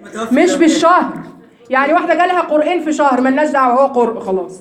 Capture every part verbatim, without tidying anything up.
مش بالشهر. يعني واحده جالها قرئين في شهر مالناش دعوه، هو قرء خلاص.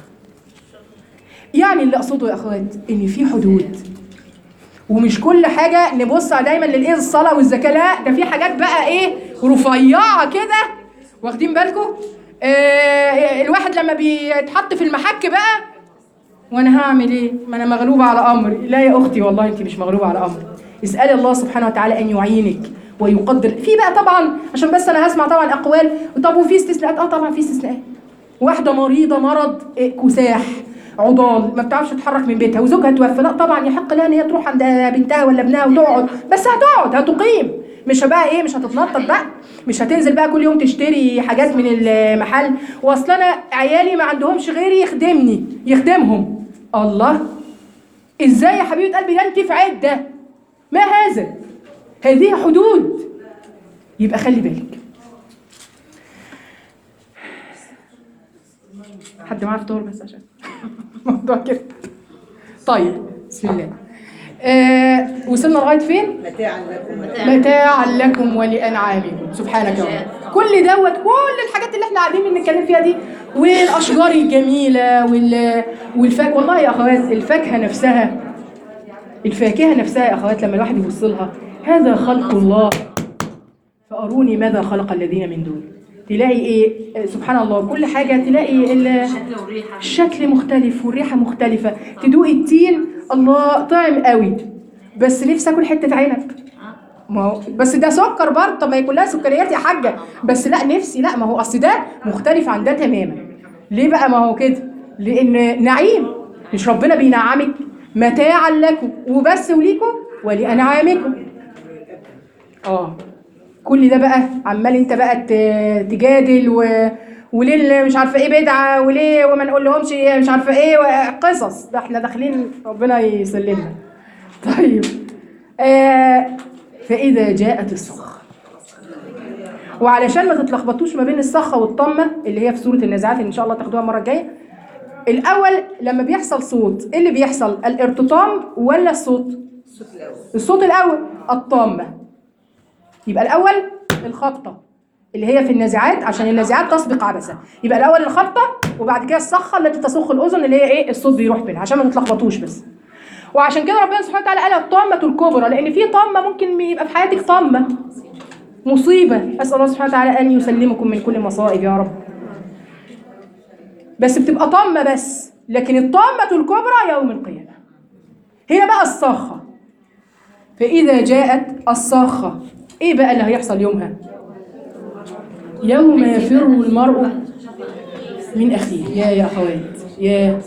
يعني اللي اقصده يا اخوات ان في حدود، ومش كل حاجه نبص دايما للايه الصلاه والزكاه، لا ده في حاجات بقى ايه رفيعه كده، واخدين بالكم؟ آه الواحد لما بيتحط في المحك بقى، وانا هعمل ايه؟ ما انا مغلوبه على امري. لا يا اختي والله انت مش مغلوبه على امرك، اسالي الله سبحانه وتعالى ان يعينك ويقدر. في بقى طبعا عشان بس انا هسمع طبعا اقوال، طب وفي استثناءات؟ اه طبعا في استثناءات. واحده مريضه مرض كساح عضال ما بتعرفش تتحرك من بيتها وزوجها توفى، لا طبعا يحق لها ان هي تروح عند بنتها ولا ابنها وتقعد، بس هتقعد هتقيم، مش بقى ايه، مش هتتنطط بقى، مش هتنزل بقى كل يوم تشتري حاجات من المحل. واصل انا عيالي ما عندهمش غيري يخدمني يخدمهم. الله، ازاي يا حبيبه قلبي؟ ده انت في عده، ما هذا؟ هذه حدود، يبقى خلي بالك. حد معاه فطور بس عشان موضوع كده. طيب بسم الله. آه وصلنا لغايه فين؟ متاعا لكم متاعا لكم ولانعامكم. سبحانك يا رب. كل دوت كل الحاجات اللي احنا قاعدين بنتكلم فيها دي، والاشجار الجميله وال والفاكهه. والله يا اخوات الفاكهه نفسها، الفاكهه نفسها يا اخوات لما الواحد يبص لها، هذا خلق الله فاروني ماذا خلق الذين من دون. تلاقي ايه؟ سبحان الله، كل حاجه تلاقي الشكل مختلف والريحه مختلفه. تدوقي التين، الله طعم قوي، بس نفسي اكل حته عنب. ما هو بس ده سكر برضه، طب ما هي كلها سكريات يا حاجه، بس لا نفسي، لا ما هو اصل ده مختلف عن ده تماما. ليه بقى؟ ما هو كده لان نعيم، مش ربنا بينعمك متاعا لكم وبس وليكم ولانعامكم. اه كل ده بقى عمال انت بقى تجادل و... وليه مش عارفه ايه بدعه، وليه وما نقول لهمش مش عارفه ايه قصص. ده احنا داخلين ربنا يسلمنا. طيب آه فاذا جاءت الصخره، وعلشان ما تتلخبطوش ما بين الصخه والطمه اللي هي في سوره النازعات اللي ان شاء الله تاخدوها المره الجايه. الاول لما بيحصل صوت ايه اللي بيحصل؟ الارتطام ولا الصوت؟ الصوت الاول، الطامه. يبقى الاول الخبطه اللي هي في النازعات، عشان النازعات تسبق عبسه. يبقى الاول الخبطه وبعد كده الصخه التي تصخ الاذن اللي هي ايه؟ الصوت بيروح بينها، عشان ما تتلخبطوش بس. وعشان كده ربنا سبحانه وتعالى قال الطامه الكبرى، لان في طامه ممكن يبقى في حياتك طامه مصيبه، اسال الله سبحانه وتعالى ان يسلمكم من كل مصائب يا رب. بس بتبقى طامه بس، لكن الطامه الكبرى يوم القيامه. هنا بقى الصاخه. فاذا جاءت الصاخه، ايه بقى اللي هيحصل يومها؟ يوم يفر المرء من اخيه. يا يا اخوات، يا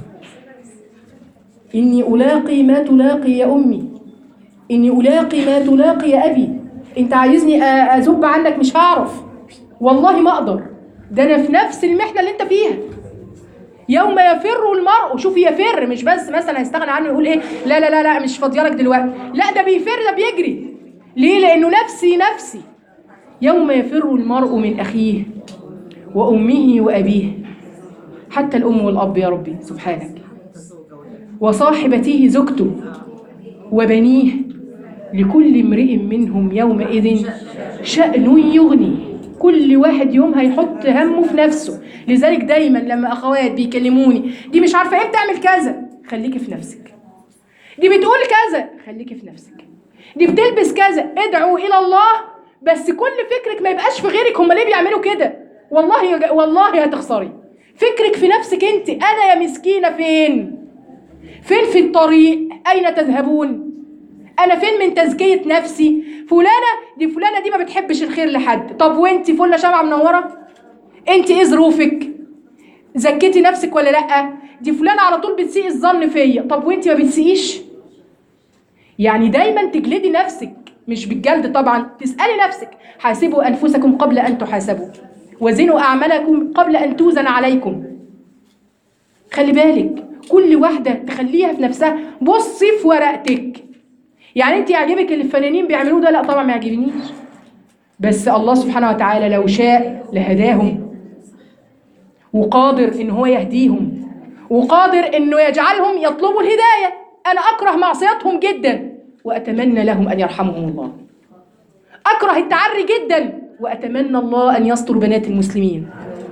اني الاقي ما تلاقي يا امي، اني الاقي ما تلاقي يا ابي. انت عايزني ازب عنك؟ مش هعرف والله، ما اقدر. ده انا في نفس المحنه اللي انت فيها. يوم يفر المرء، شوف يفر، مش بس مثلا هيستغنى عنه يقول ايه لا لا لا لا مش فاضيالك دلوقتي، لا ده بيفر، ده بيجري. ليه؟ لانه نفسي نفسي. يوم يفر المرء من اخيه وامه وابيه، حتى الام والاب يا ربي سبحانك، وصاحبته زوجته وبنيه، لكل امرئ منهم يومئذ شأن يغني. كل واحد يوم هيحط همه في نفسه. لذلك دايما لما اخوات بيكلموني، دي مش عارفه ايه بتعمل كذا، خليكي في نفسك. دي بتقول كذا، خليكي في نفسك. دي بتلبس كذا، ادعوا الى الله، بس كل فكرك ما يبقاش في غيرك. هم ليه بيعملوا كده؟ والله والله هتخسري. فكرك في نفسك انت. انا يا مسكينه فين؟ فين في الطريق؟ اين تذهبون؟ انا فين من تزكيه نفسي؟ فلانه دي فلانه دي ما بتحبش الخير لحد. طب وانت فله شمعه منوره؟ انت ايه ظروفك؟ زكيتي نفسك ولا لا؟ دي فلانه على طول بتسيء الظن فيا. طب وانت ما بتسيئيش؟ يعني دايما تجلدي نفسك، مش بالجلد طبعا، تسالي نفسك. حاسبوا انفسكم قبل ان تحاسبوا وزنوا اعمالكم قبل ان توزن عليكم. خلي بالك، كل واحده تخليها في نفسها. بصي في ورقتك. يعني انت يعجبك اللي الفنانين بيعملوه ده؟ لا طبعا ما يعجبنيش، بس الله سبحانه وتعالى لو شاء لهداهم، وقادر ان هو يهديهم، وقادر انه يجعلهم يطلبوا الهدايه. انا اكره معصيتهم جدا واتمنى لهم ان يرحمهم الله. اكره التعري جدا وأتمنى الله أن يستر بنات المسلمين.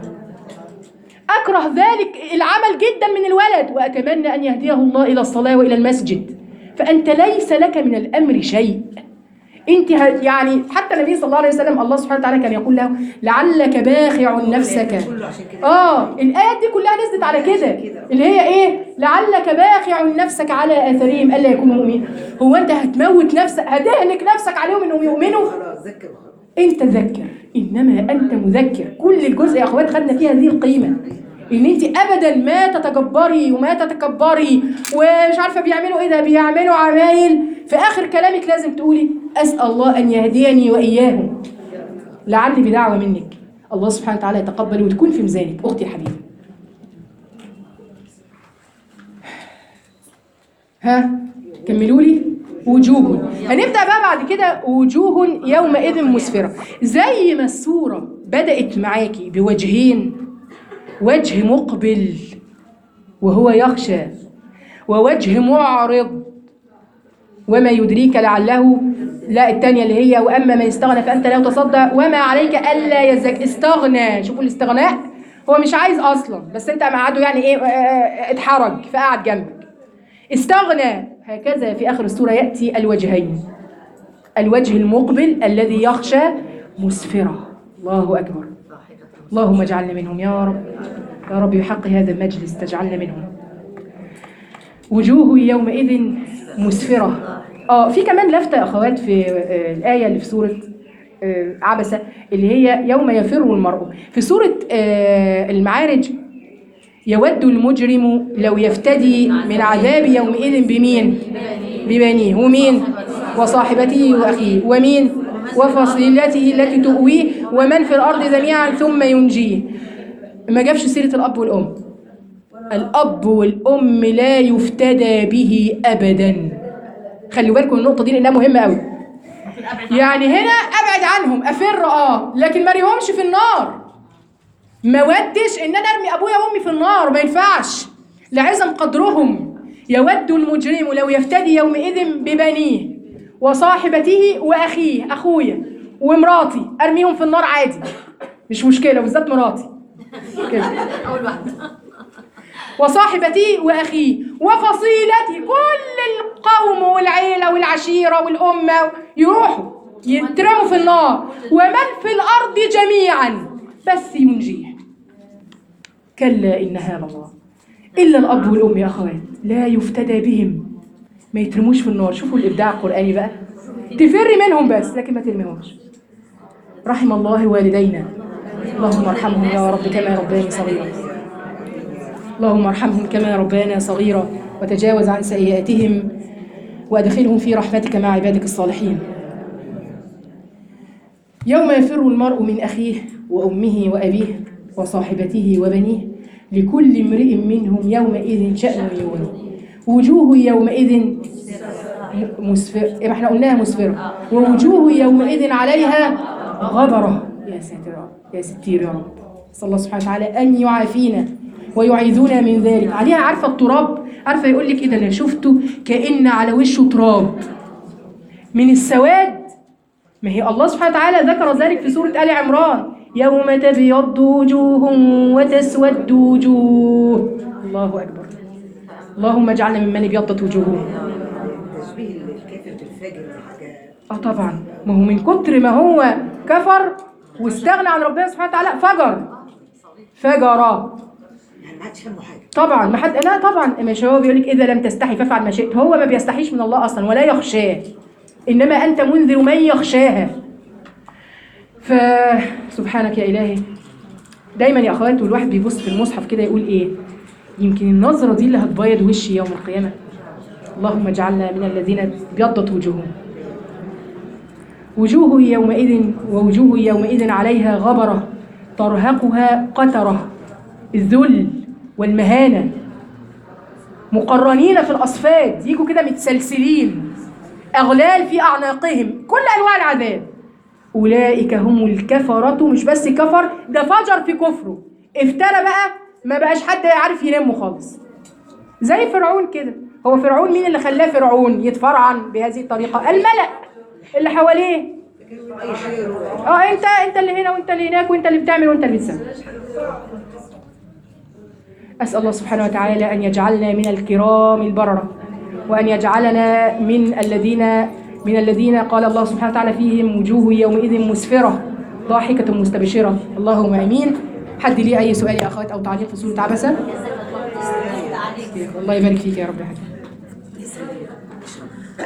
أكره ذلك العمل جدا من الولد، وأتمنى أن يهديه الله إلى الصلاة وإلى المسجد. فأنت ليس لك من الأمر شيء. أنت يعني حتى النبي صلى الله عليه وسلم الله سبحانه وتعالى كان يقول له لعلك باخع نفسك. آه الآيات دي كلها نزلت على كده، اللي هي إيه؟ لعلك باخع نفسك على آثارهم ألا يكونوا مؤمنين. هو أنت هتموت نفسك، هتهلك نفسك عليهم إنهم يؤمنوا؟ أنت ذكر، إنما أنت مذكر. كل الجزء يا أخوات خدنا فيها هذه القيمة، إن أنت أبدا ما تتجبري وما تتكبري ومش عارفة بيعملوا إيه ده، بيعملوا عمايل. في آخر كلامك لازم تقولي أسأل الله أن يهديني وإياهم، لعلي بدعوة منك الله سبحانه وتعالى يتقبل وتكون في ميزانك. أختي حبيبي، ها كملوا لي. وجوه، هنبدأ بقى بعد كده وجوه يومئذ مسفرة. زي ما السورة بدأت معاكي بوجهين، وجه مقبل وهو يخشى، ووجه معرض وما يدريك لعله، لا الثانية اللي هي وأما من استغنى فأنت لا تصدى وما عليك ألا يزكى. استغنى، شوفوا الاستغناء، هو مش عايز أصلا بس أنت قعده يعني إيه اتحرج فقعد جنبك. استغنى. هكذا في آخر السورة يأتي الوجهين، الوجه المقبل الذي يخشى مسفرة. الله أكبر. اللهم اجعلنا منهم يا رب، يا رب بحق هذا المجلس تجعلنا منهم. وجوه يومئذ مسفرة. اه في كمان لفتة يا أخوات في آه الآية اللي في سورة آه عبسة، اللي هي يوم يفر المرء. في سورة آه المعارج يود المجرم لو يفتدي من عذاب يومئذ بمين؟ ببنيه. ومين؟ وصاحبته وأخيه. ومين؟ وفصيلته التي تؤويه ومن في الأرض جميعا ثم ينجيه. ما جابش سيرة الأب والأم. الأب والأم لا يفتدى به أبدا. خلوا بالكم النقطة دي لأنها مهمة قوي. يعني هنا أبعد عنهم، أفر آه لكن ما ارميهمش في النار. ما ودش إن أنا أرمي أبويا وأمي في النار، ما ينفعش لعظم قدرهم. يود المجرم لو يفتدي يومئذ ببنيه وصاحبته وأخيه، أخويا ومراتي أرميهم في النار عادي مش مشكلة، بالذات مراتي كده. أول واحدة. وصاحبته وأخيه وفصيلته، كل القوم والعيلة والعشيرة والأمة يروحوا يترموا في النار. ومن في الأرض جميعا بس ينجيه. كلا إنها لله. إلا الأب والأم يا أخوات لا يفتدى بهم، ما يترموش في النار. شوفوا الإبداع القرآني بقى، تفري منهم بس لكن ما ترميهمش. رحم الله والدينا، اللهم ارحمهم يا رب كما ربياني صغيرا. اللهم ارحمهم كما ربيانا صغيرا وتجاوز عن سيئاتهم وأدخلهم في رحمتك مع عبادك الصالحين. يوم يفر المرء من أخيه وأمه وأبيه وصاحبته وبنيه لكل امرئ منهم يومئذ شأن يغنيه. وجوه يومئذ مسفرة، ما احنا قلناها مسفرة. ووجوه يومئذ عليها غبرة. يا ساتر يا ستير يا رب، صلى الله سبحانه وتعالى أن يعافينا ويعيذنا من ذلك. عليها عارفة التراب، عارفة يقول لك إذا أنا شفته كأن على وشه تراب من السواد. ما هي الله سبحانه وتعالى ذكر ذلك في سورة آل عمران، يوم تبيض وجوه وتسود وجوه. الله أكبر. اللهم اجعلنا ممن ابيضت وجوههم. تشبيه الكافر بالفاجر حاجة. اه طبعا، ما هو من كتر ما هو كفر واستغنى عن ربنا سبحانه وتعالى فجر فجر يعني ما حدش همه حاجة. طبعا ما حد، لا طبعا مش هو بيقول لك اذا لم تستحي فافعل ما شئت. هو ما بيستحيش من الله اصلا ولا يخشاه، انما انت منذر من يخشاها. فسبحانك يا الهي. دايما يا اخوات والواحد بيبص في المصحف كده يقول ايه، يمكن النظرة دي اللي هتبيض وشي يوم القيامة. اللهم اجعلنا من الذين ابيضت وجوههم. وجوه يومئذ ووجوه يومئذ عليها غبرة ترهقها قترة، الذل والمهانة، مقرنين في الأصفاد، يجوا كده متسلسلين، أغلال في أعناقهم، كل أنواع العذاب. أولئك هم الكفرة، مش بس كفر، ده فجر في كفره، افترى بقى، ما بقاش حد يعرف ينمه خالص. زي فرعون كده. هو فرعون مين اللي خلاه فرعون يتفرعن بهذه الطريقة؟ الملأ اللي حواليه. اي شيء اه انت انت اللي هنا وانت اللي هناك وانت اللي بتعمل وانت اللي بتسوي. اسال الله سبحانه وتعالى ان يجعلنا من الكرام البرره، وان يجعلنا من الذين من الذين قال الله سبحانه وتعالى فيهم وجوه يومئذ مسفره ضاحكه مستبشره. اللهم امين. حد ليه اي سؤال يا اخوات او تعليق في سوره عبسه؟ الله يبارك فيك يا رب يا حبيبي.